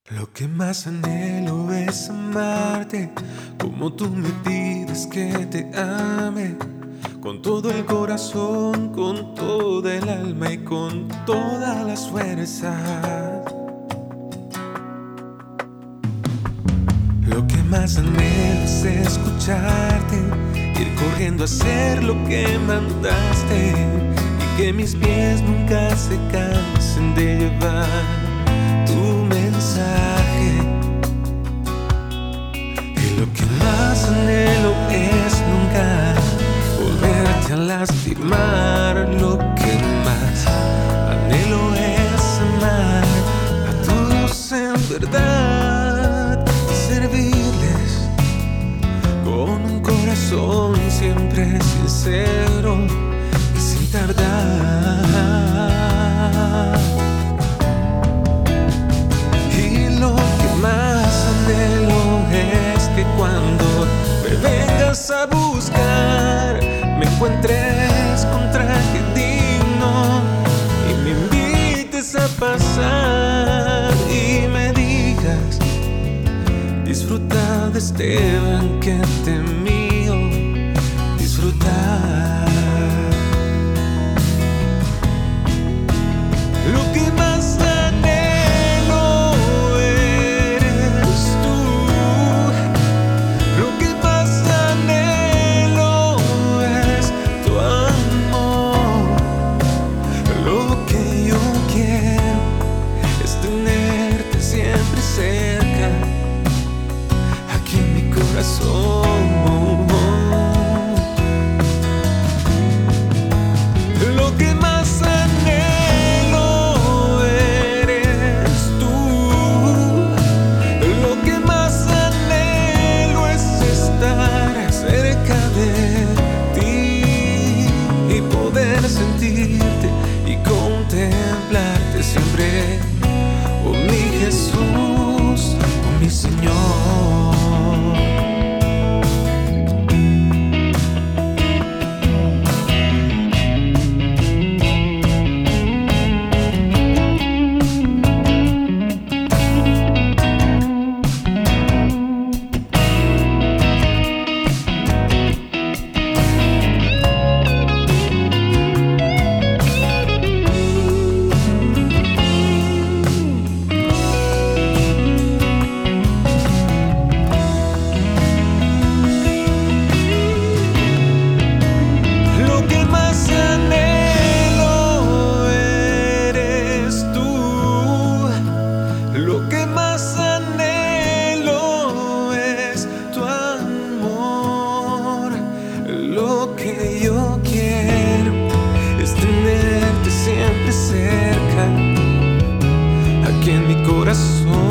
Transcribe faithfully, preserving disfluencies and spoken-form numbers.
Lo que más anhelo es amarte, como tú me pides que te ame, con todo el corazón, con toda el alma y con todas las fuerzas. Lo que más anhelo es escucharte, ir corriendo a hacer lo que mandaste, y que mis pies nunca se cansen de llevar tu mensaje. Y lo que más anhelo es nunca volverte a lastimar. Lo que más anhelo es amar a todos en verdad y servirles con un corazón siempre sincero y sin tardar. A buscar, me encuentres con traje digno y me invites a pasar y me digas: disfruta de este banquete mío, disfrutar. Lo que más cerca, aquí en mi corazón. Lo que más anhelo eres tú. Lo que más anhelo es estar cerca de ti y poder sentirte y contemplarte siempre. Oh mi Jesús, oh mi Señor. Lo que yo quiero es tenerte siempre cerca, aquí en mi corazón.